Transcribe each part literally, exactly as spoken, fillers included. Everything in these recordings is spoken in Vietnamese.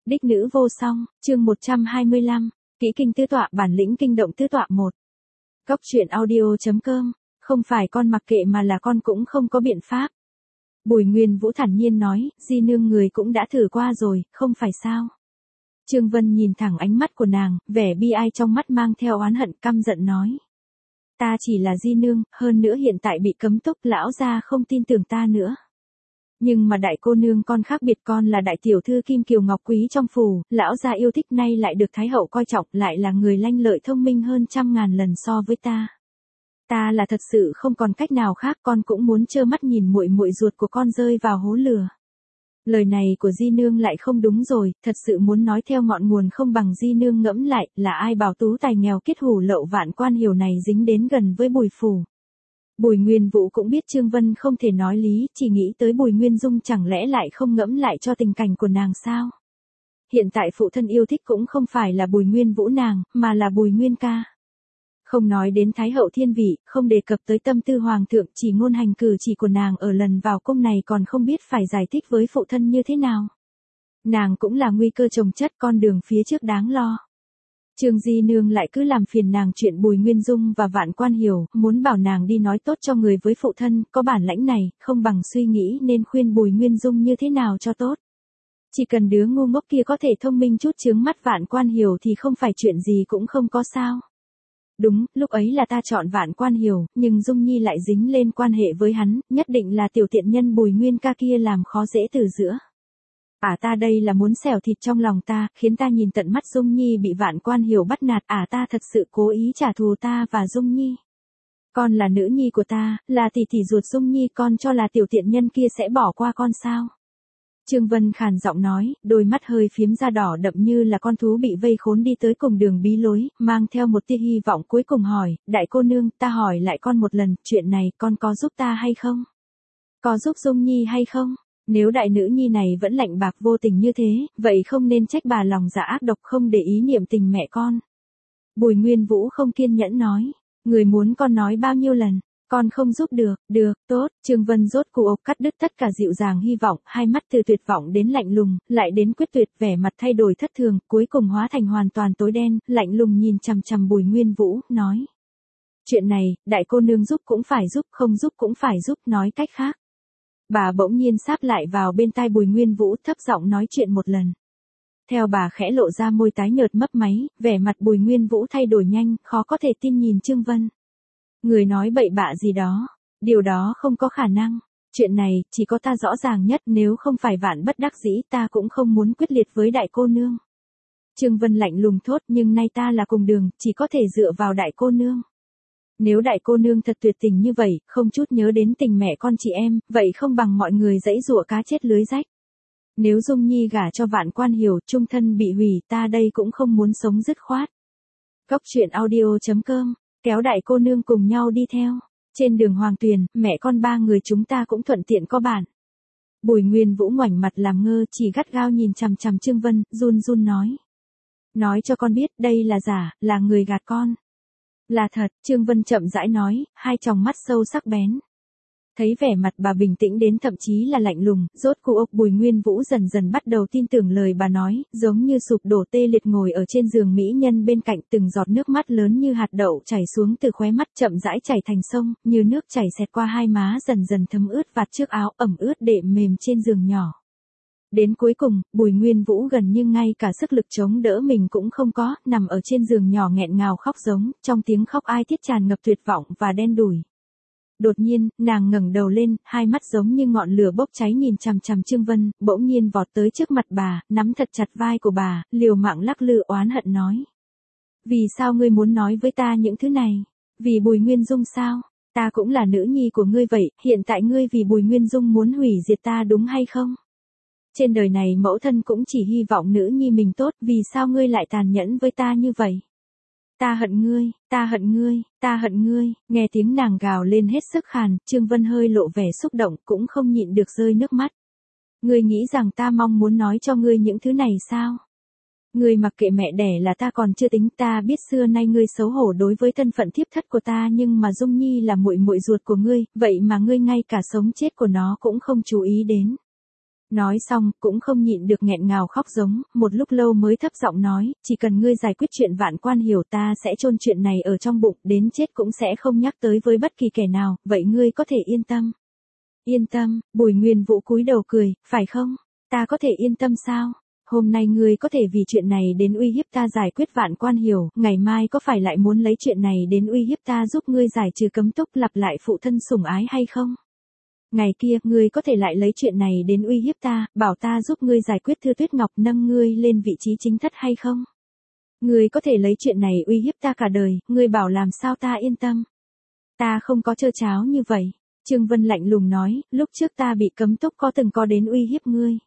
Đích nữ vô song, chương một trăm hai mươi lăm, kỹ kinh tứ tọa bản lĩnh kinh động tứ tọa một. Cốc truyện audio.com, không phải con mặc kệ mà là con cũng không có biện pháp. Bùi Nguyên Vũ thản nhiên nói, di nương người cũng đã thử qua rồi, không phải sao. Trương Vân nhìn thẳng ánh mắt của nàng, vẻ bi ai trong mắt mang theo oán hận căm giận nói. Ta chỉ là di nương, hơn nữa hiện tại bị cấm túc, lão gia không tin tưởng ta nữa. Nhưng mà đại cô nương con khác biệt, con là đại tiểu thư Kim Kiều Ngọc Quý trong phủ, lão gia yêu thích, nay lại được Thái hậu coi trọng, lại là người lanh lợi thông minh hơn trăm ngàn lần so với ta. Ta là thật sự không còn cách nào khác, con cũng muốn trơ mắt nhìn muội muội ruột của con rơi vào hố lửa. Lời này của di nương lại không đúng rồi, thật sự muốn nói theo ngọn nguồn không bằng di nương ngẫm lại, là ai bảo tú tài nghèo kết hủ lậu Vạn Quan Hiểu này dính đến gần với Bùi phủ. Bùi Nguyên Vũ cũng biết Trương Vân không thể nói lý, chỉ nghĩ tới Bùi Nguyên Dung, chẳng lẽ lại không ngẫm lại cho tình cảnh của nàng sao? Hiện tại phụ thân yêu thích cũng không phải là Bùi Nguyên Vũ nàng, mà là Bùi Nguyên ca. Không nói đến Thái hậu thiên vị, không đề cập tới tâm tư hoàng thượng, chỉ ngôn hành cử chỉ của nàng ở lần vào cung này còn không biết phải giải thích với phụ thân như thế nào. Nàng cũng là nguy cơ chồng chất, con đường phía trước đáng lo. Trương Di Nương lại cứ làm phiền nàng chuyện Bùi Nguyên Dung và Vạn Quan Hiểu, muốn bảo nàng đi nói tốt cho người với phụ thân, có bản lãnh này, không bằng suy nghĩ nên khuyên Bùi Nguyên Dung như thế nào cho tốt. Chỉ cần đứa ngu ngốc kia có thể thông minh chút chướng mắt Vạn Quan Hiểu thì không phải chuyện gì cũng không có sao. Đúng, lúc ấy là ta chọn Vạn Quan Hiểu, nhưng Dung Nhi lại dính lên quan hệ với hắn, nhất định là tiểu tiện nhân Bùi Nguyên ca kia làm khó dễ từ giữa. À ta đây là muốn xẻo thịt trong lòng ta, khiến ta nhìn tận mắt Dung Nhi bị Vạn Quan Hiểu bắt nạt, à ta thật sự cố ý trả thù ta và Dung Nhi. Con là nữ nhi của ta, là tỷ tỷ ruột Dung Nhi, con cho là tiểu tiện nhân kia sẽ bỏ qua con sao? Trương Vân khàn giọng nói, đôi mắt hơi phiếm da đỏ đậm như là con thú bị vây khốn đi tới cùng đường bí lối, mang theo một tia hy vọng cuối cùng hỏi, đại cô nương, ta hỏi lại con một lần, chuyện này con có giúp ta hay không? Có giúp Dung Nhi hay không? Nếu đại nữ nhi này vẫn lạnh bạc vô tình như thế, vậy không nên trách bà lòng dạ ác độc không để ý niệm tình mẹ con. Bùi Nguyên Vũ không kiên nhẫn nói, người muốn con nói bao nhiêu lần, con không giúp được, được, tốt, Trương Vân rốt cuộc cắt đứt tất cả dịu dàng hy vọng, hai mắt từ tuyệt vọng đến lạnh lùng, lại đến quyết tuyệt, vẻ mặt thay đổi thất thường, cuối cùng hóa thành hoàn toàn tối đen, lạnh lùng nhìn chằm chằm Bùi Nguyên Vũ, nói. Chuyện này, đại cô nương giúp cũng phải giúp, không giúp cũng phải giúp, nói cách khác. Bà bỗng nhiên sáp lại vào bên tai Bùi Nguyên Vũ, thấp giọng nói chuyện một lần. Theo bà khẽ lộ ra môi tái nhợt mấp máy, vẻ mặt Bùi Nguyên Vũ thay đổi nhanh, khó có thể tin nhìn Trương Vân. Người nói bậy bạ gì đó, điều đó không có khả năng. Chuyện này, chỉ có ta rõ ràng nhất, nếu không phải vạn bất đắc dĩ ta cũng không muốn quyết liệt với đại cô nương. Trương Vân lạnh lùng thốt, nhưng nay ta là cùng đường, chỉ có thể dựa vào đại cô nương. Nếu đại cô nương thật tuyệt tình như vậy, không chút nhớ đến tình mẹ con chị em, vậy không bằng mọi người dãy dụa cá chết lưới rách. Nếu Dung Nhi gả cho Vạn Quan Hiểu, chung thân bị hủy, ta đây cũng không muốn sống dứt khoát. Cốc truyện audio.com, kéo đại cô nương cùng nhau đi theo. Trên đường Hoàng Tuyền, mẹ con ba người chúng ta cũng thuận tiện có bạn. Bùi Nguyên Vũ ngoảnh mặt làm ngơ, chỉ gắt gao nhìn chằm chằm Trương Vân, run run nói. Nói cho con biết, đây là giả, là người gạt con. Là thật, Trương Vân chậm rãi nói, hai tròng mắt sâu sắc bén. Thấy vẻ mặt bà bình tĩnh đến thậm chí là lạnh lùng, rốt cuộc Bùi Nguyên Vũ dần dần bắt đầu tin tưởng lời bà nói, giống như sụp đổ tê liệt ngồi ở trên giường mỹ nhân bên cạnh, từng giọt nước mắt lớn như hạt đậu chảy xuống từ khóe mắt, chậm rãi chảy thành sông, như nước chảy xẹt qua hai má, dần dần thấm ướt vạt chiếc áo ẩm ướt đệm mềm trên giường nhỏ. Đến cuối cùng, Bùi Nguyên Vũ gần như ngay cả sức lực chống đỡ mình cũng không có, nằm ở trên giường nhỏ nghẹn ngào khóc giống, trong tiếng khóc ai thiết tràn ngập tuyệt vọng và đen đủi. Đột nhiên, nàng ngẩng đầu lên, hai mắt giống như ngọn lửa bốc cháy nhìn chằm chằm Trương Vân, bỗng nhiên vọt tới trước mặt bà, nắm thật chặt vai của bà, liều mạng lắc lư oán hận nói. Vì sao ngươi muốn nói với ta những thứ này? Vì Bùi Nguyên Dung sao? Ta cũng là nữ nhi của ngươi vậy, hiện tại ngươi vì Bùi Nguyên Dung muốn hủy diệt ta đúng hay không? Trên đời này mẫu thân cũng chỉ hy vọng nữ nhi mình tốt, vì sao ngươi lại tàn nhẫn với ta như vậy? Ta hận ngươi, ta hận ngươi, ta hận ngươi, nghe tiếng nàng gào lên hết sức khàn, Trương Vân hơi lộ vẻ xúc động, cũng không nhịn được rơi nước mắt. Ngươi nghĩ rằng ta mong muốn nói cho ngươi những thứ này sao? Ngươi mặc kệ mẹ đẻ là ta còn chưa tính, ta biết xưa nay ngươi xấu hổ đối với thân phận thiếp thất của ta, nhưng mà Dung Nhi là muội muội ruột của ngươi, vậy mà ngươi ngay cả sống chết của nó cũng không chú ý đến. Nói xong, cũng không nhịn được nghẹn ngào khóc giống, một lúc lâu mới thấp giọng nói, chỉ cần ngươi giải quyết chuyện Vạn Quan Hiểu ta sẽ chôn chuyện này ở trong bụng, đến chết cũng sẽ không nhắc tới với bất kỳ kẻ nào, vậy ngươi có thể yên tâm. Yên tâm, Bùi Nguyên Vũ cúi đầu cười, phải không? Ta có thể yên tâm sao? Hôm nay ngươi có thể vì chuyện này đến uy hiếp ta giải quyết Vạn Quan Hiểu, ngày mai có phải lại muốn lấy chuyện này đến uy hiếp ta giúp ngươi giải trừ cấm túc lặp lại phụ thân sủng ái hay không? Ngày kia, ngươi có thể lại lấy chuyện này đến uy hiếp ta, bảo ta giúp ngươi giải quyết Thư Tuyết Ngọc nâng ngươi lên vị trí chính thất hay không? Ngươi có thể lấy chuyện này uy hiếp ta cả đời, ngươi bảo làm sao ta yên tâm? Ta không có trơ cháo như vậy. Trương Vân lạnh lùng nói, lúc trước ta bị cấm túc có từng có đến uy hiếp ngươi.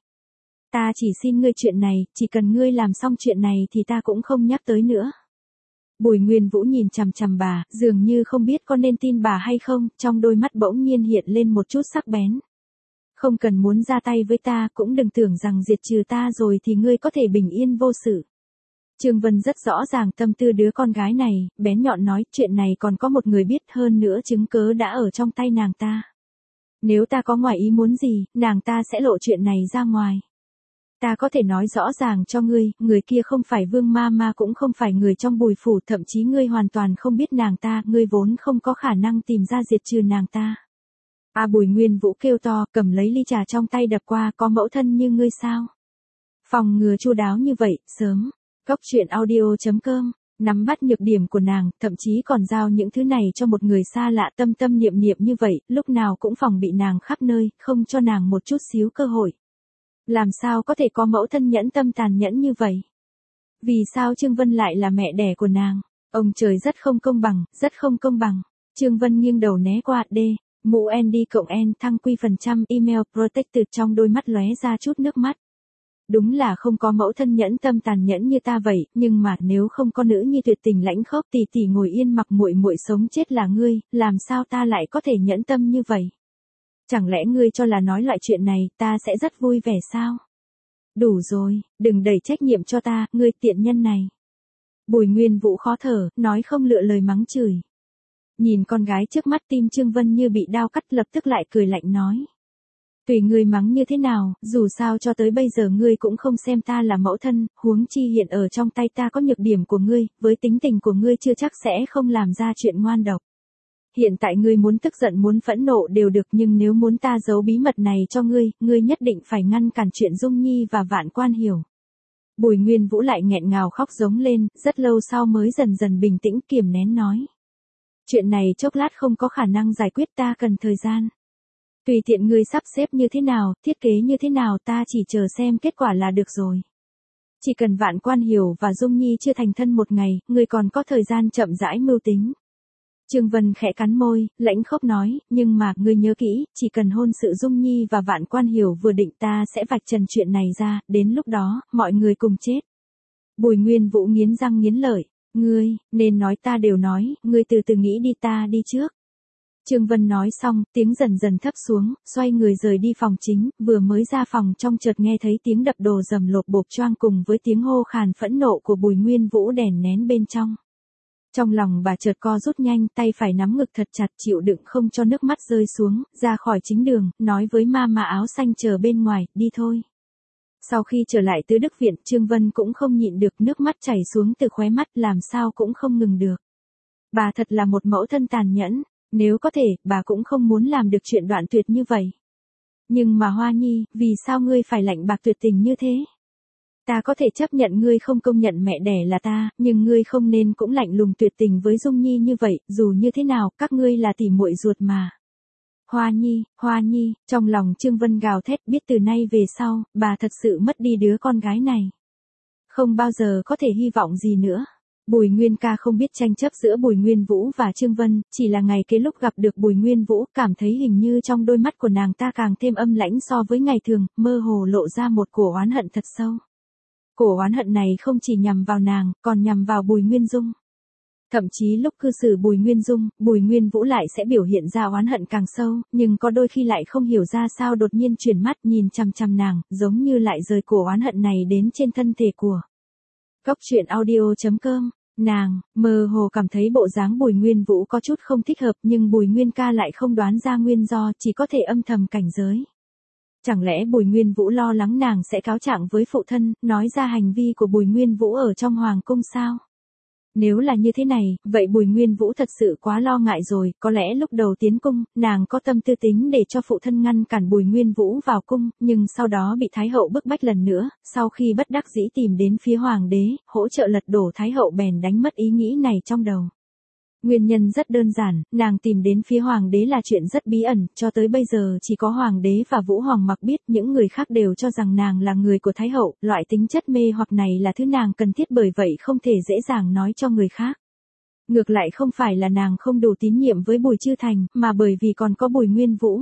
Ta chỉ xin ngươi chuyện này, chỉ cần ngươi làm xong chuyện này thì ta cũng không nhắc tới nữa. Bùi Nguyên Vũ nhìn chằm chằm bà, dường như không biết có nên tin bà hay không, trong đôi mắt bỗng nhiên hiện lên một chút sắc bén. Không cần muốn ra tay với ta, cũng đừng tưởng rằng diệt trừ ta rồi thì ngươi có thể bình yên vô sự. Trương Vân rất rõ ràng tâm tư đứa con gái này, bén nhọn nói, chuyện này còn có một người biết, hơn nữa chứng cớ đã ở trong tay nàng ta. Nếu ta có ngoài ý muốn gì, nàng ta sẽ lộ chuyện này ra ngoài. Ta có thể nói rõ ràng cho ngươi, người kia không phải Vương Ma Ma cũng không phải người trong Bùi phủ, thậm chí ngươi hoàn toàn không biết nàng ta, ngươi vốn không có khả năng tìm ra diệt trừ nàng ta. A Bùi Nguyên Vũ kêu to, cầm lấy ly trà trong tay đập qua, có mẫu thân như ngươi sao? Phòng ngừa chu đáo như vậy, sớm. Cốc truyện audio chấm com, nắm bắt nhược điểm của nàng, thậm chí còn giao những thứ này cho một người xa lạ tâm tâm niệm niệm như vậy, lúc nào cũng phòng bị nàng khắp nơi, không cho nàng một chút xíu cơ hội. Làm sao có thể có mẫu thân nhẫn tâm tàn nhẫn như vậy? Vì sao Trương Vân lại là mẹ đẻ của nàng? Ông trời rất không công bằng, rất không công bằng. Trương Vân nghiêng đầu né qua, D, mũ N D cộng N thăng quy phần trăm email protected trong đôi mắt lóe ra chút nước mắt. Đúng là không có mẫu thân nhẫn tâm tàn nhẫn như ta vậy, nhưng mà nếu không có nữ nhi tuyệt tình lãnh khốc tỷ tỷ ngồi yên mặc muội muội sống chết là ngươi, làm sao ta lại có thể nhẫn tâm như vậy? Chẳng lẽ ngươi cho là nói loại chuyện này, ta sẽ rất vui vẻ sao? Đủ rồi, đừng đẩy trách nhiệm cho ta, ngươi tiện nhân này. Bùi Nguyên Vũ khó thở, nói không lựa lời mắng chửi. Nhìn con gái trước mắt tim Trương Vân như bị đao cắt, lập tức lại cười lạnh nói. Tùy ngươi mắng như thế nào, dù sao cho tới bây giờ ngươi cũng không xem ta là mẫu thân, huống chi hiện ở trong tay ta có nhược điểm của ngươi, với tính tình của ngươi chưa chắc sẽ không làm ra chuyện ngoan độc. Hiện tại ngươi muốn tức giận muốn phẫn nộ đều được, nhưng nếu muốn ta giấu bí mật này cho ngươi, ngươi nhất định phải ngăn cản chuyện Dung Nhi và Vạn Quan Hiểu. Bùi Nguyên Vũ lại nghẹn ngào khóc giống lên, rất lâu sau mới dần dần bình tĩnh kiềm nén nói. Chuyện này chốc lát không có khả năng giải quyết, ta cần thời gian. Tùy tiện ngươi sắp xếp như thế nào, thiết kế như thế nào, ta chỉ chờ xem kết quả là được rồi. Chỉ cần Vạn Quan Hiểu và Dung Nhi chưa thành thân một ngày, ngươi còn có thời gian chậm rãi mưu tính. Trương Vân khẽ cắn môi, lãnh khốc nói, nhưng mà, ngươi nhớ kỹ, chỉ cần hôn sự Dung Nhi và Vạn Quan Hiểu vừa định ta sẽ vạch trần chuyện này ra, đến lúc đó, mọi người cùng chết. Bùi Nguyên Vũ nghiến răng nghiến lợi, ngươi, nên nói ta đều nói, ngươi từ từ nghĩ đi, ta đi trước. Trương Vân nói xong, tiếng dần dần thấp xuống, xoay người rời đi phòng chính, vừa mới ra phòng trong chợt nghe thấy tiếng đập đồ rầm lộp bộp choang cùng với tiếng hô khàn phẫn nộ của Bùi Nguyên Vũ đèn nén bên trong. Trong lòng bà chợt co rút nhanh, tay phải nắm ngực thật chặt chịu đựng không cho nước mắt rơi xuống, ra khỏi chính đường, nói với ma ma áo xanh chờ bên ngoài, đi thôi. Sau khi trở lại Tứ Đức Viện, Trương Vân cũng không nhịn được, nước mắt chảy xuống từ khóe mắt, làm sao cũng không ngừng được. Bà thật là một mẫu thân tàn nhẫn, nếu có thể, bà cũng không muốn làm được chuyện đoạn tuyệt như vậy. Nhưng mà Hoa Nhi, vì sao ngươi phải lạnh bạc tuyệt tình như thế? Ta có thể chấp nhận ngươi không công nhận mẹ đẻ là ta, nhưng ngươi không nên cũng lạnh lùng tuyệt tình với Dung Nhi như vậy, dù như thế nào, các ngươi là tỉ muội ruột mà. Hoa Nhi, Hoa Nhi, trong lòng Trương Vân gào thét, biết từ nay về sau, bà thật sự mất đi đứa con gái này. Không bao giờ có thể hy vọng gì nữa. Bùi Nguyên ca không biết tranh chấp giữa Bùi Nguyên Vũ và Trương Vân, chỉ là ngày kế lúc gặp được Bùi Nguyên Vũ, cảm thấy hình như trong đôi mắt của nàng ta càng thêm âm lãnh so với ngày thường, mơ hồ lộ ra một cổ oán hận thật sâu. Cổ oán hận này không chỉ nhằm vào nàng, còn nhằm vào Bùi Nguyên Dung. Thậm chí lúc cư xử Bùi Nguyên Dung, Bùi Nguyên Vũ lại sẽ biểu hiện ra oán hận càng sâu, nhưng có đôi khi lại không hiểu ra sao đột nhiên chuyển mắt nhìn chằm chằm nàng, giống như lại rời cổ oán hận này đến trên thân thể của. Cốc truyện audio chấm com, nàng, mơ hồ cảm thấy bộ dáng Bùi Nguyên Vũ có chút không thích hợp, nhưng Bùi Nguyên ca lại không đoán ra nguyên do, chỉ có thể âm thầm cảnh giới. Chẳng lẽ Bùi Nguyên Vũ lo lắng nàng sẽ cáo trạng với phụ thân, nói ra hành vi của Bùi Nguyên Vũ ở trong hoàng cung sao? Nếu là như thế này, vậy Bùi Nguyên Vũ thật sự quá lo ngại rồi, có lẽ lúc đầu tiến cung, nàng có tâm tư tính để cho phụ thân ngăn cản Bùi Nguyên Vũ vào cung, nhưng sau đó bị Thái hậu bức bách lần nữa, sau khi bất đắc dĩ tìm đến phía hoàng đế, hỗ trợ lật đổ Thái hậu bèn đánh mất ý nghĩ này trong đầu. Nguyên nhân rất đơn giản, nàng tìm đến phía hoàng đế là chuyện rất bí ẩn, cho tới bây giờ chỉ có hoàng đế và Vũ Hoàng Mặc biết, những người khác đều cho rằng nàng là người của Thái hậu, loại tính chất mê hoặc này là thứ nàng cần thiết bởi vậy không thể dễ dàng nói cho người khác. Ngược lại không phải là nàng không đủ tín nhiệm với Bùi Chư Thành, mà bởi vì còn có Bùi Nguyên Vũ.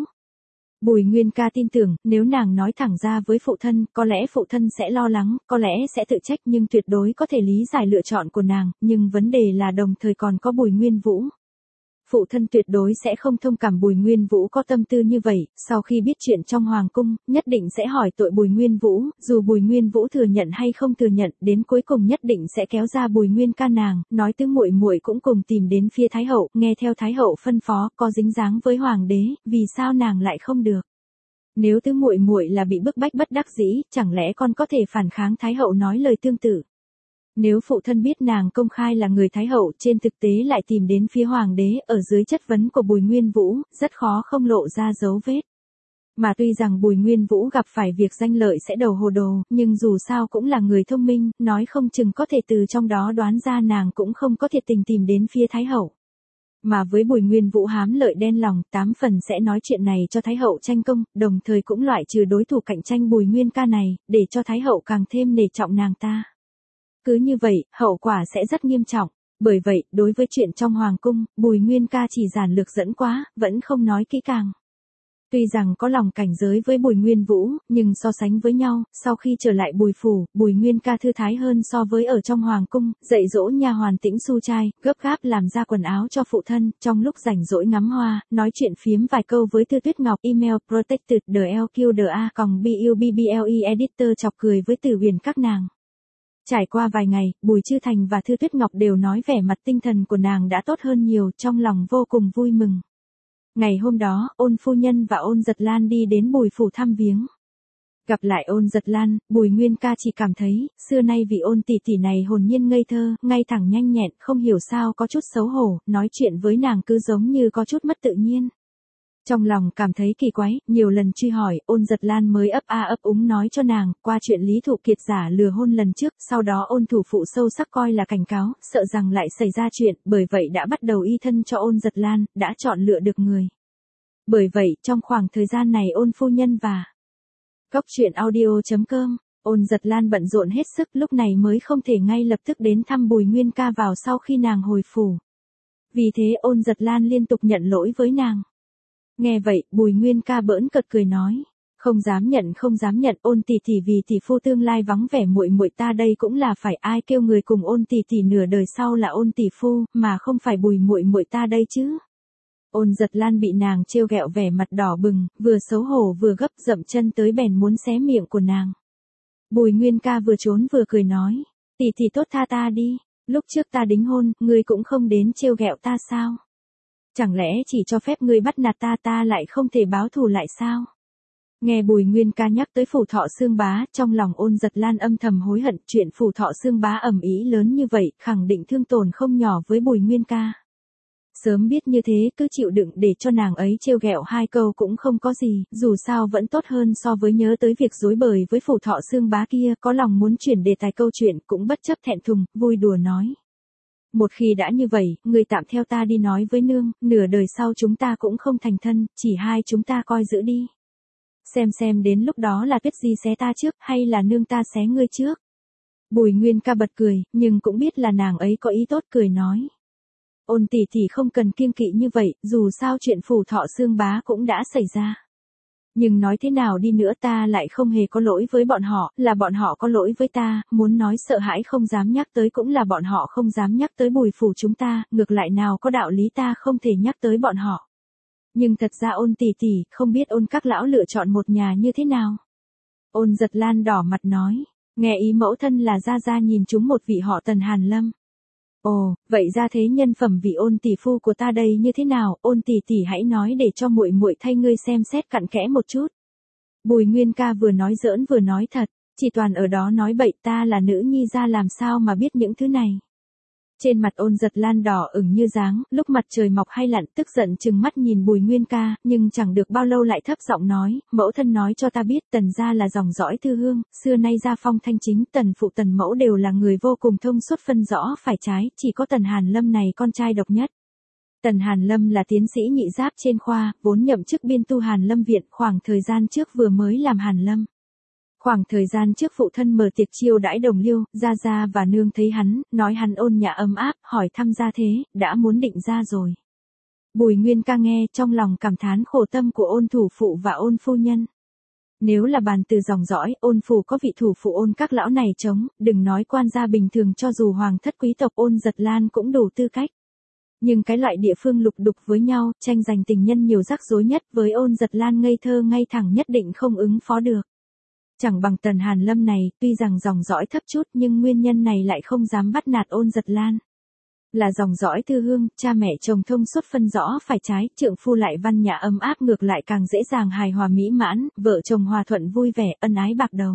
Bùi Nguyên ca tin tưởng, nếu nàng nói thẳng ra với phụ thân, có lẽ phụ thân sẽ lo lắng, có lẽ sẽ tự trách nhưng tuyệt đối có thể lý giải lựa chọn của nàng, nhưng vấn đề là đồng thời còn có Bùi Nguyên Vũ. Phụ thân tuyệt đối sẽ không thông cảm Bùi Nguyên Vũ có tâm tư như vậy, sau khi biết chuyện trong hoàng cung, nhất định sẽ hỏi tội Bùi Nguyên Vũ, dù Bùi Nguyên Vũ thừa nhận hay không thừa nhận, đến cuối cùng nhất định sẽ kéo ra Bùi Nguyên ca nàng, nói tứ muội muội cũng cùng tìm đến phía Thái hậu, nghe theo Thái hậu phân phó, có dính dáng với hoàng đế, vì sao nàng lại không được? Nếu tứ muội muội là bị bức bách bất đắc dĩ, chẳng lẽ con có thể phản kháng Thái hậu nói lời tương tự? Nếu phụ thân biết nàng công khai là người Thái hậu, trên thực tế lại tìm đến phía hoàng đế, ở dưới chất vấn của Bùi Nguyên Vũ, rất khó không lộ ra dấu vết. Mà tuy rằng Bùi Nguyên Vũ gặp phải việc danh lợi sẽ đầu hồ đồ, nhưng dù sao cũng là người thông minh, nói không chừng có thể từ trong đó đoán ra nàng cũng không có thiệt tình tìm đến phía Thái hậu. Mà với Bùi Nguyên Vũ hám lợi đen lòng, tám phần sẽ nói chuyện này cho Thái hậu tranh công, đồng thời cũng loại trừ đối thủ cạnh tranh Bùi Nguyên ca này, để cho Thái hậu càng thêm nể trọng nàng ta. Cứ như vậy, hậu quả sẽ rất nghiêm trọng. Bởi vậy, đối với chuyện trong hoàng cung, Bùi Nguyên ca chỉ giản lược dẫn quá, vẫn không nói kỹ càng. Tuy rằng có lòng cảnh giới với Bùi Nguyên Vũ, nhưng so sánh với nhau, sau khi trở lại Bùi phủ, Bùi Nguyên ca thư thái hơn so với ở trong hoàng cung, dạy dỗ nha hoàn Tĩnh Xu trai, gấp gáp làm ra quần áo cho phụ thân, trong lúc rảnh rỗi ngắm hoa, nói chuyện phiếm vài câu với Tư Tuyết Ngọc, email protected the lờ quy đê a còng bubble editor chọc cười với Tử Huyền các nàng. Trải qua vài ngày, Bùi Chư Thành và Thư Tuyết Ngọc đều nói vẻ mặt tinh thần của nàng đã tốt hơn nhiều, trong lòng vô cùng vui mừng. Ngày hôm đó, Ôn phu nhân và Ôn Giật Lan đi đến Bùi phủ thăm viếng. Gặp lại Ôn Giật Lan, Bùi Nguyên ca chỉ cảm thấy, xưa nay vị Ôn tỷ tỷ này hồn nhiên ngây thơ, ngay thẳng nhanh nhẹn, không hiểu sao có chút xấu hổ, nói chuyện với nàng cứ giống như có chút mất tự nhiên. Trong lòng cảm thấy kỳ quái, nhiều lần truy hỏi, Ôn Giật Lan mới ấp a ấp úng nói cho nàng, qua chuyện Lý Thụ Kiệt giả lừa hôn lần trước, sau đó Ôn thủ phụ sâu sắc coi là cảnh cáo, sợ rằng lại xảy ra chuyện, bởi vậy đã bắt đầu y thân cho Ôn Giật Lan, đã chọn lựa được người. Bởi vậy, trong khoảng thời gian này Ôn phu nhân và Cóc truyện audio chấm com, Ôn Giật Lan bận rộn hết sức lúc này mới không thể ngay lập tức đến thăm Bùi Nguyên ca vào sau khi nàng hồi phủ. Vì thế Ôn Giật Lan liên tục nhận lỗi với nàng. Nghe vậy, Bùi Nguyên ca bỡn cợt cười nói, không dám nhận không dám nhận, Ôn tỷ tỷ vì tỷ phu tương lai vắng vẻ muội muội ta đây cũng là phải, ai kêu người cùng Ôn tỷ tỷ nửa đời sau là Ôn tỷ phu, mà không phải Bùi muội muội ta đây chứ. Ôn Giật Lan bị nàng trêu ghẹo vẻ mặt đỏ bừng, vừa xấu hổ vừa gấp dậm chân tới bèn muốn xé miệng của nàng. Bùi Nguyên ca vừa trốn vừa cười nói, tỷ tỷ tốt tha ta đi, lúc trước ta đính hôn, ngươi cũng không đến trêu ghẹo ta sao? Chẳng lẽ chỉ cho phép ngươi bắt nạt ta ta lại không thể báo thù lại sao? Nghe Bùi Nguyên ca nhắc tới Phủ Thọ Xương Bá, trong lòng Ôn Giật Lan âm thầm hối hận, chuyện Phủ Thọ Xương Bá ầm ĩ lớn như vậy, khẳng định thương tổn không nhỏ với Bùi Nguyên ca. Sớm biết như thế cứ chịu đựng để cho nàng ấy trêu ghẹo hai câu cũng không có gì, dù sao vẫn tốt hơn so với nhớ tới việc dối bời với Phủ Thọ Xương Bá kia, có lòng muốn chuyển đề tài câu chuyện cũng bất chấp thẹn thùng, vui đùa nói. Một khi đã như vậy, người tạm theo ta đi nói với nương, nửa đời sau chúng ta cũng không thành thân, chỉ hai chúng ta coi giữ đi. Xem xem đến lúc đó là Tuyết Di xé ta trước, hay là nương ta xé ngươi trước. Bùi Nguyên ca bật cười, nhưng cũng biết là nàng ấy có ý tốt cười nói. Ôn tỷ tỷ không cần kiêng kỵ như vậy, dù sao chuyện Phủ Thọ Xương Bá cũng đã xảy ra. Nhưng nói thế nào đi nữa ta lại không hề có lỗi với bọn họ, là bọn họ có lỗi với ta, muốn nói sợ hãi không dám nhắc tới cũng là bọn họ không dám nhắc tới Bùi phủ chúng ta, ngược lại nào có đạo lý ta không thể nhắc tới bọn họ. Nhưng thật ra Ôn tỷ tỷ, không biết Ôn các lão lựa chọn một nhà như thế nào. Ôn Giật Lan đỏ mặt nói, nghe ý mẫu thân là ra ra nhìn chúng một vị họ Tần Hàn Lâm. Ồ, vậy ra thế nhân phẩm vị Ôn tỷ phu của ta đây như thế nào, Ôn tỷ tỷ hãy nói để cho muội muội thay ngươi xem xét cặn kẽ một chút. Bùi Nguyên ca vừa nói giỡn vừa nói thật, chỉ toàn ở đó nói bậy, ta là nữ nhi ra làm sao mà biết những thứ này. Trên mặt Ôn Giật Lan đỏ ửng như giáng, lúc mặt trời mọc hay lặn tức giận trừng mắt nhìn Bùi Nguyên ca, nhưng chẳng được bao lâu lại thấp giọng nói, mẫu thân nói cho ta biết Tần gia là dòng dõi thư hương, xưa nay gia phong thanh chính, Tần phụ Tần mẫu đều là người vô cùng thông suốt phân rõ phải trái, chỉ có Tần Hàn Lâm này con trai độc nhất. Tần Hàn Lâm là tiến sĩ nhị giáp trên khoa, vốn nhậm chức biên tu Hàn Lâm viện, khoảng thời gian trước vừa mới làm Hàn Lâm. Khoảng thời gian trước phụ thân mở tiệc chiêu đãi đồng liêu, gia gia và nương thấy hắn, nói hắn ôn nhã ấm áp, hỏi thăm gia thế, đã muốn định ra rồi. Bùi Nguyên ca nghe, trong lòng cảm thán khổ tâm của Ôn thủ phụ và Ôn phu nhân. Nếu là bàn từ dòng dõi, Ôn phủ có vị thủ phụ Ôn các lão này chống, đừng nói quan gia bình thường, cho dù hoàng thất quý tộc Ôn Giật Lan cũng đủ tư cách. Nhưng cái loại địa phương lục đục với nhau, tranh giành tình nhân nhiều rắc rối nhất, với Ôn Giật Lan ngây thơ ngay thẳng nhất định không ứng phó được. Chẳng bằng Tần Hàn Lâm này, tuy rằng dòng dõi thấp chút nhưng nguyên nhân này lại không dám bắt nạt Ôn Giật Lan. Là dòng dõi thư hương, cha mẹ chồng thông suốt phân rõ phải trái, trượng phu lại văn nhã ấm áp, ngược lại càng dễ dàng hài hòa mỹ mãn, vợ chồng hòa thuận vui vẻ, ân ái bạc đầu.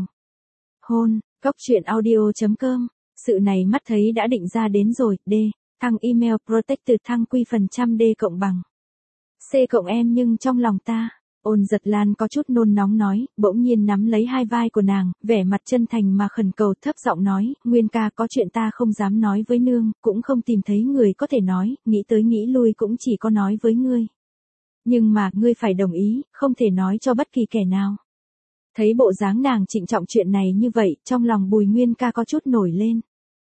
Hôn, Cóc truyện audio chấm com, sự này mắt thấy đã định ra đến rồi, D, thăng email protected thăng quy phần trăm D cộng bằng. C cộng em nhưng trong lòng ta. Ôn Giật Lan có chút nôn nóng nói, bỗng nhiên nắm lấy hai vai của nàng, vẻ mặt chân thành mà khẩn cầu, thấp giọng nói, Nguyên ca, có chuyện ta không dám nói với nương, cũng không tìm thấy người có thể nói, nghĩ tới nghĩ lui cũng chỉ có nói với ngươi. Nhưng mà, ngươi phải đồng ý, không thể nói cho bất kỳ kẻ nào. Thấy bộ dáng nàng trịnh trọng chuyện này như vậy, trong lòng Bùi Nguyên ca có chút nổi lên.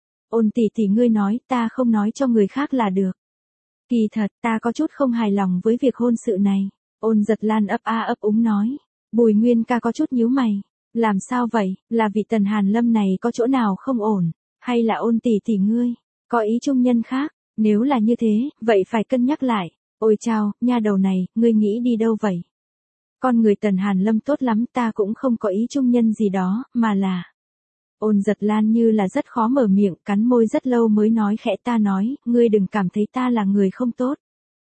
Ôn tỷ tỷ, ngươi nói, ta không nói cho người khác là được. Kỳ thật, ta có chút không hài lòng với việc hôn sự này. Ôn Giật Lan ấp a ấp úng nói. Bùi Nguyên ca có chút nhíu mày. Làm sao vậy, là vì Tần Hàn Lâm này có chỗ nào không ổn, hay là Ôn tỷ tỷ ngươi có ý trung nhân khác? Nếu là như thế, vậy phải cân nhắc lại. Ôi chao, nha đầu này, ngươi nghĩ đi đâu vậy? Con người Tần Hàn Lâm tốt lắm, ta cũng không có ý trung nhân gì đó, mà là... Ôn Giật Lan như là rất khó mở miệng, cắn môi rất lâu mới nói khẽ, ta nói, ngươi đừng cảm thấy ta là người không tốt.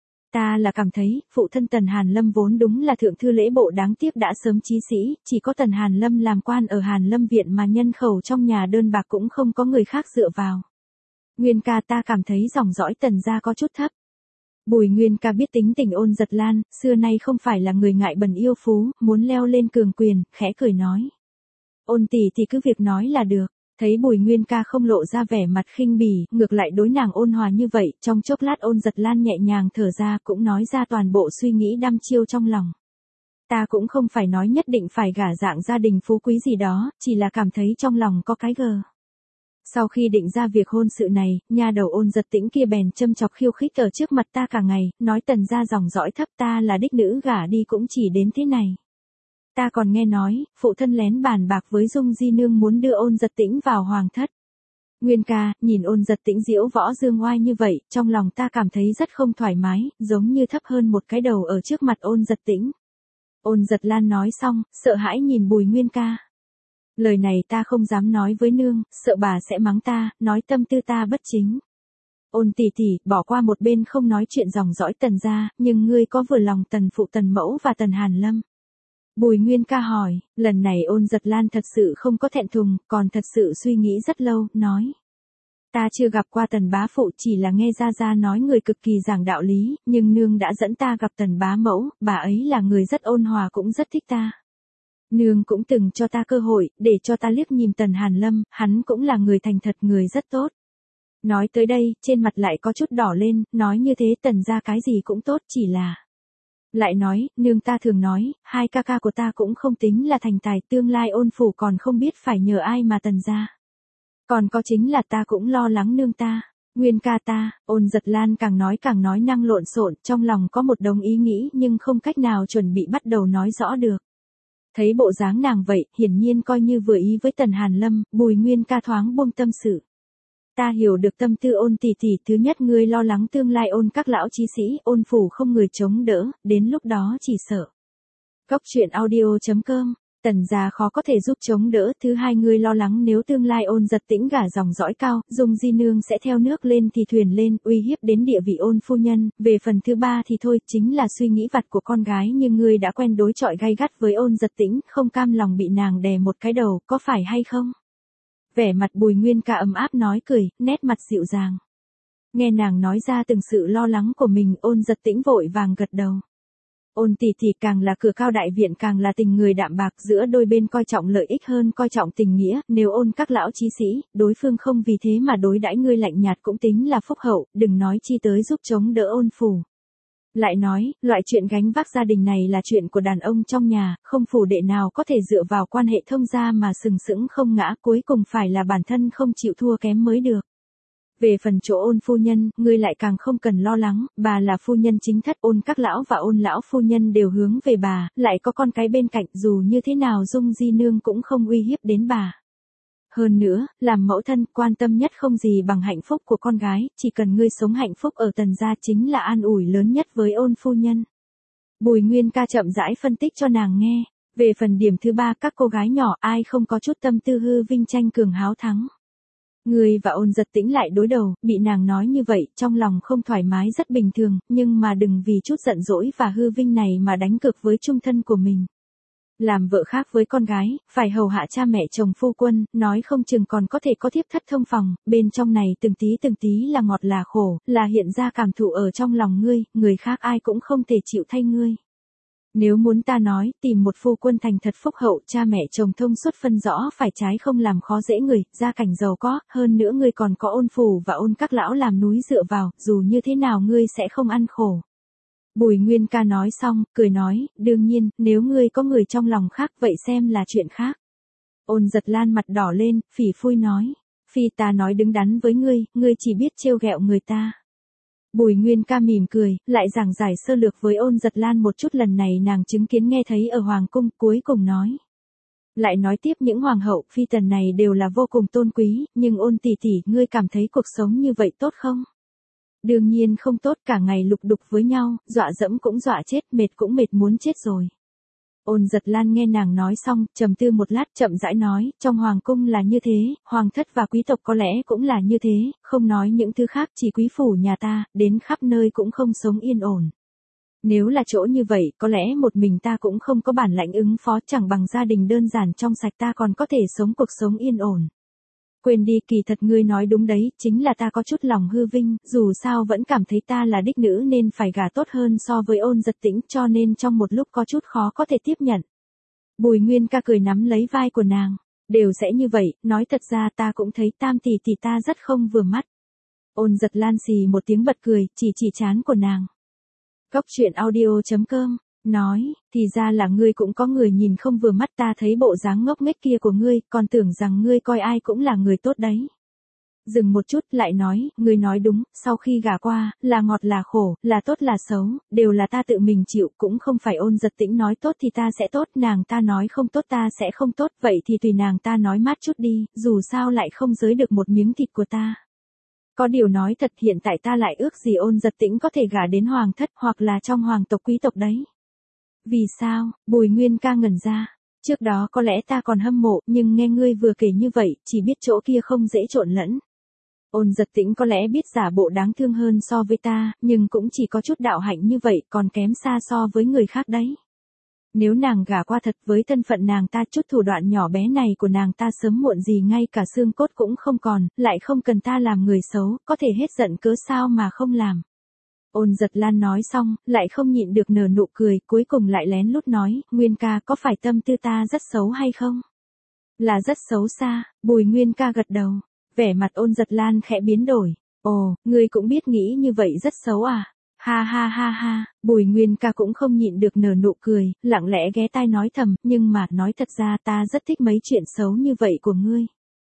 Ta là cảm thấy, phụ thân Tần Hàn Lâm vốn đúng là thượng thư lễ bộ, đáng tiếc đã sớm chí sĩ, chỉ có Tần Hàn Lâm làm quan ở Hàn Lâm viện mà nhân khẩu trong nhà đơn bạc, cũng không có người khác dựa vào. Nguyên ca, ta cảm thấy dòng dõi Tần gia có chút thấp. Bùi Nguyên ca biết tính tình Ôn Giật Lan, xưa nay không phải là người ngại bần yêu phú, muốn leo lên cường quyền, khẽ cười nói. Ôn tỷ thì cứ việc nói là được. Thấy Bùi Nguyên ca không lộ ra vẻ mặt khinh bỉ, ngược lại đối nàng ôn hòa như vậy, trong chốc lát Ôn Giật Lan nhẹ nhàng thở ra, cũng nói ra toàn bộ suy nghĩ đăm chiêu trong lòng. Ta cũng không phải nói nhất định phải gả dạng gia đình phú quý gì đó, chỉ là cảm thấy trong lòng có cái gờ. Sau khi định ra việc hôn sự này, nha đầu Ôn Giật Tĩnh kia bèn châm chọc khiêu khích ở trước mặt ta cả ngày, nói Tần gia dòng dõi thấp, ta là đích nữ gả đi cũng chỉ đến thế này. Ta còn nghe nói, phụ thân lén bàn bạc với Dung Di Nương muốn đưa Ôn Giật Tĩnh vào hoàng thất. Nguyên ca, nhìn Ôn Giật Tĩnh diễu võ dương oai như vậy, trong lòng ta cảm thấy rất không thoải mái, giống như thấp hơn một cái đầu ở trước mặt Ôn Giật Tĩnh. Ôn Giật Lan nói xong, sợ hãi nhìn Bùi Nguyên ca. Lời này ta không dám nói với nương, sợ bà sẽ mắng ta, nói tâm tư ta bất chính. Ôn tỷ tỷ, bỏ qua một bên không nói chuyện dòng dõi Tần gia, nhưng ngươi có vừa lòng Tần phụ Tần mẫu và Tần Hàn Lâm? Bùi Nguyên ca hỏi, lần này Ôn Giật Lan thật sự không có thẹn thùng, còn thật sự suy nghĩ rất lâu, nói. Ta chưa gặp qua Tần bá phụ, chỉ là nghe Gia Gia nói người cực kỳ giảng đạo lý, nhưng nương đã dẫn ta gặp Tần bá mẫu, bà ấy là người rất ôn hòa, cũng rất thích ta. Nương cũng từng cho ta cơ hội, để cho ta liếc nhìn Tần Hàn Lâm, hắn cũng là người thành thật, người rất tốt. Nói tới đây, trên mặt lại có chút đỏ lên, nói như thế Tần gia cái gì cũng tốt, chỉ là... Lại nói, nương ta thường nói, hai ca ca của ta cũng không tính là thành tài, tương lai Ôn phủ còn không biết phải nhờ ai mà Tần gia. Còn có chính là ta cũng lo lắng nương ta. Nguyên ca ta, Ôn Giật Lan càng nói càng nói năng lộn xộn, trong lòng có một đống ý nghĩ nhưng không cách nào chuẩn bị bắt đầu nói rõ được. Thấy bộ dáng nàng vậy, hiển nhiên coi như vừa ý với Tần Hàn Lâm, Bùi Nguyên ca thoáng buông tâm sự. Ta hiểu được tâm tư Ôn tỷ tỷ, thứ nhất ngươi lo lắng tương lai Ôn các lão chí sĩ, Ôn phủ không người chống đỡ, đến lúc đó chỉ sợ. Cóc truyện audio chấm com Tần gia khó có thể giúp chống đỡ. Thứ hai, ngươi lo lắng nếu tương lai Ôn Giật Tĩnh gả dòng dõi cao, Dung Di Nương sẽ theo nước lên thì thuyền lên, uy hiếp đến địa vị Ôn phu nhân. Về phần thứ ba thì thôi, chính là suy nghĩ vặt của con gái, nhưng ngươi đã quen đối chọi gay gắt với Ôn Giật Tĩnh, không cam lòng bị nàng đè một cái đầu, có phải hay không? Vẻ mặt Bùi Nguyên Ca ấm áp nói cười, nét mặt dịu dàng. Nghe nàng nói ra từng sự lo lắng của mình, Ôn Giật Tĩnh vội vàng gật đầu. Ôn tỷ tỷ càng là cửa cao đại viện càng là tình người đạm bạc, giữa đôi bên coi trọng lợi ích hơn coi trọng tình nghĩa, nếu Ôn các lão chí sĩ, đối phương không vì thế mà đối đãi ngươi lạnh nhạt cũng tính là phúc hậu, đừng nói chi tới giúp chống đỡ Ôn phủ. Lại nói, loại chuyện gánh vác gia đình này là chuyện của đàn ông trong nhà, không phủ đệ nào có thể dựa vào quan hệ thông gia mà sừng sững không ngã, cuối cùng phải là bản thân không chịu thua kém mới được. Về phần chỗ Ôn phu nhân, ngươi lại càng không cần lo lắng, bà là phu nhân chính thất, Ôn các lão và Ôn lão phu nhân đều hướng về bà, lại có con cái bên cạnh, dù như thế nào Dung Di Nương cũng không uy hiếp đến bà. Hơn nữa, làm mẫu thân, quan tâm nhất không gì bằng hạnh phúc của con gái, chỉ cần ngươi sống hạnh phúc ở Tần gia chính là an ủi lớn nhất với Ôn phu nhân. Bùi Nguyên Ca chậm rãi phân tích cho nàng nghe. Về phần điểm thứ ba, các cô gái nhỏ ai không có chút tâm tư hư vinh tranh cường háo thắng. Ngươi và Ôn Giật Tĩnh lại đối đầu, bị nàng nói như vậy, trong lòng không thoải mái rất bình thường, nhưng mà đừng vì chút giận dỗi và hư vinh này mà đánh cược với chung thân của mình. Làm vợ khác với con gái, phải hầu hạ cha mẹ chồng phu quân, nói không chừng còn có thể có thiếp thất thông phòng, bên trong này từng tí từng tí là ngọt là khổ, là hiện ra cảm thụ ở trong lòng ngươi, người khác ai cũng không thể chịu thay ngươi. Nếu muốn ta nói, tìm một phu quân thành thật phúc hậu, cha mẹ chồng thông suốt phân rõ phải trái không làm khó dễ người, gia cảnh giàu có, hơn nữa ngươi còn có Ôn phủ và Ôn các lão làm núi dựa vào, dù như thế nào ngươi sẽ không ăn khổ. Bùi Nguyên Ca nói xong, cười nói, đương nhiên, nếu ngươi có người trong lòng khác vậy xem là chuyện khác. Ôn Giật Lan mặt đỏ lên, phỉ phui nói, phi ta nói đứng đắn với ngươi, ngươi chỉ biết trêu ghẹo người ta. Bùi Nguyên Ca mỉm cười, lại giảng giải sơ lược với Ôn Giật Lan một chút lần này nàng chứng kiến nghe thấy ở Hoàng cung, cuối cùng nói. Lại nói tiếp những hoàng hậu, phi tần này đều là vô cùng tôn quý, nhưng Ôn tỷ tỷ, ngươi cảm thấy cuộc sống như vậy tốt không? Đương nhiên không tốt, cả ngày lục đục với nhau, dọa dẫm cũng dọa chết, mệt cũng mệt muốn chết rồi. Ôn Giật Lan nghe nàng nói xong, trầm tư một lát chậm rãi nói, trong hoàng cung là như thế, hoàng thất và quý tộc có lẽ cũng là như thế, không nói những thứ khác, chỉ quý phủ nhà ta, đến khắp nơi cũng không sống yên ổn. Nếu là chỗ như vậy, có lẽ một mình ta cũng không có bản lãnh ứng phó, chẳng bằng gia đình đơn giản trong sạch ta còn có thể sống cuộc sống yên ổn. Quên đi, kỳ thật ngươi nói đúng đấy, chính là ta có chút lòng hư vinh, dù sao vẫn cảm thấy ta là đích nữ nên phải gả tốt hơn so với Ôn Giật Tĩnh, cho nên trong một lúc có chút khó có thể tiếp nhận. Bùi Nguyên Ca cười nắm lấy vai của nàng, đều sẽ như vậy, nói thật ra ta cũng thấy Tam tỷ tỷ ta rất không vừa mắt. Ôn Giật Lan xì một tiếng bật cười, chỉ chỉ trán của nàng. Cốc truyện audio chấm com nói, thì ra là ngươi cũng có người nhìn không vừa mắt, ta thấy bộ dáng ngốc nghếch kia của ngươi, còn tưởng rằng ngươi coi ai cũng là người tốt đấy. Dừng một chút, lại nói, ngươi nói đúng, sau khi gả qua, là ngọt là khổ, là tốt là xấu, đều là ta tự mình chịu, cũng không phải Ôn Giật Tĩnh nói tốt thì ta sẽ tốt, nàng ta nói không tốt ta sẽ không tốt, vậy thì tùy nàng ta nói mát chút đi, dù sao lại không giới được một miếng thịt của ta. Có điều nói thật, hiện tại ta lại ước gì Ôn Giật Tĩnh có thể gả đến hoàng thất hoặc là trong hoàng tộc quý tộc đấy. Vì sao? Bùi Nguyên Ca ngẩn ra. Trước đó có lẽ ta còn hâm mộ, nhưng nghe ngươi vừa kể như vậy, chỉ biết chỗ kia không dễ trộn lẫn. Ôn Giật Tĩnh có lẽ biết giả bộ đáng thương hơn so với ta, nhưng cũng chỉ có chút đạo hạnh như vậy, còn kém xa so với người khác đấy. Nếu nàng gả qua thật với thân phận nàng ta, chút thủ đoạn nhỏ bé này của nàng ta sớm muộn gì ngay cả xương cốt cũng không còn, lại không cần ta làm người xấu, có thể hết giận cớ sao mà không làm. Ôn Giật Lan nói xong, lại không nhịn được nở nụ cười, cuối cùng lại lén lút nói, Nguyên Ca có phải tâm tư ta rất xấu hay không? Là rất xấu xa, Bùi Nguyên Ca gật đầu, vẻ mặt Ôn Giật Lan khẽ biến đổi, ồ, ngươi cũng biết nghĩ như vậy rất xấu à? Ha ha ha ha, Bùi Nguyên Ca cũng không nhịn được nở nụ cười, lặng lẽ ghé tai nói thầm, nhưng mà nói thật ra ta rất thích mấy chuyện xấu như vậy của ngươi.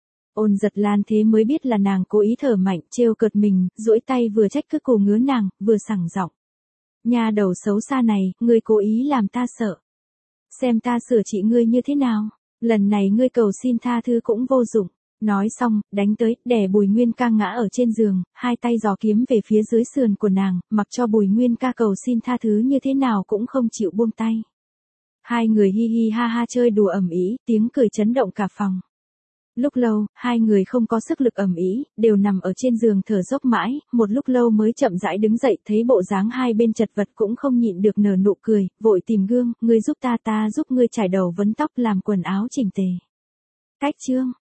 Ôn Giật Lan thế mới biết là nàng cố ý thở mạnh, trêu cợt mình, duỗi tay vừa trách cứ cổ ngứa nàng, vừa sẳng giọng. Nhà đầu xấu xa này, ngươi cố ý làm ta sợ. Xem ta sửa trị ngươi như thế nào, lần này ngươi cầu xin tha thứ cũng vô dụng. Nói xong, đánh tới, đè Bùi Nguyên Ca ngã ở trên giường, hai tay giò kiếm về phía dưới sườn của nàng, mặc cho Bùi Nguyên Ca cầu xin tha thứ như thế nào cũng không chịu buông tay. Hai người hi hi ha ha chơi đùa ầm ĩ, tiếng cười chấn động cả phòng. Lúc lâu, hai người không có sức lực ầm ĩ, đều nằm ở trên giường thở dốc mãi, một lúc lâu mới chậm rãi đứng dậy, thấy bộ dáng hai bên chật vật cũng không nhịn được nở nụ cười, vội tìm gương, ngươi giúp ta ta giúp ngươi chải đầu vấn tóc làm quần áo chỉnh tề. Cách chương